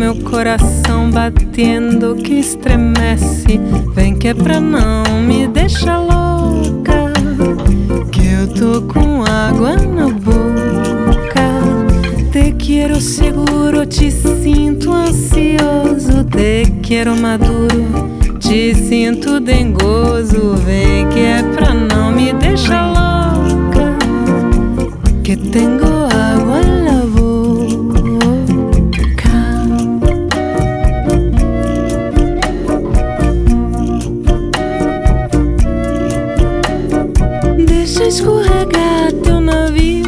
meu coração batendo que estremece. Vem que é pra não me deixar louca, que eu tô com água na boca. Te quero seguro, te sinto ansioso. Te quero maduro, te sinto dengoso. Vem que é pra não me deixar louca, que tenho água na boca. Deixa escorregar teu navio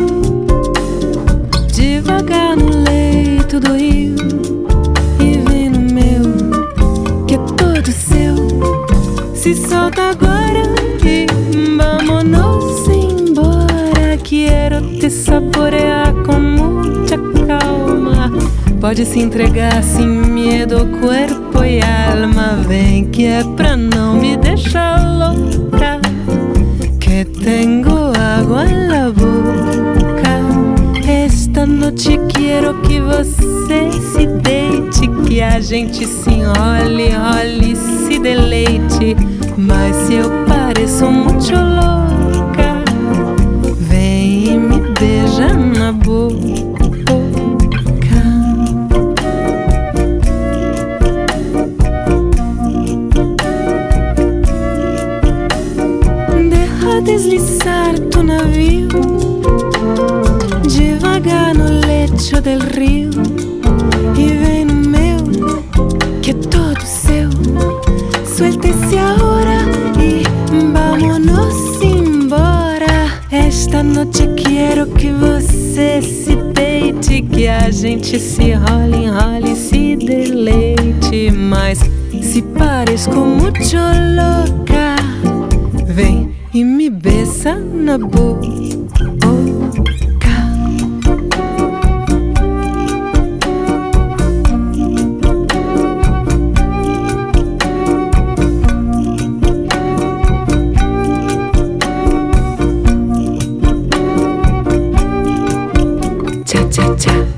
devagar no leito do rio, e vem no meu, que é todo seu. Se solta agora e vámonos embora. Quero te saborear com muita calma. Pode se entregar sem medo, corpo e alma. Vem que é pra não me deixar louca, que tenho água na boca. Esta noite quero que você se deite, que a gente se enrole, enrole, se deleite. Mas se eu pareço muito louca, vem e me beija na boca. Deixa deslizar tu navio devagar no lecho del rio, e vem no meu, que é todo seu. Suelte-se agora e vámonos embora. Esta noite quero que você se deite, que a gente se enrole, enrole, se deleite. Mas se parezco muito louca, vem e me beija na boca. Cha cha cha.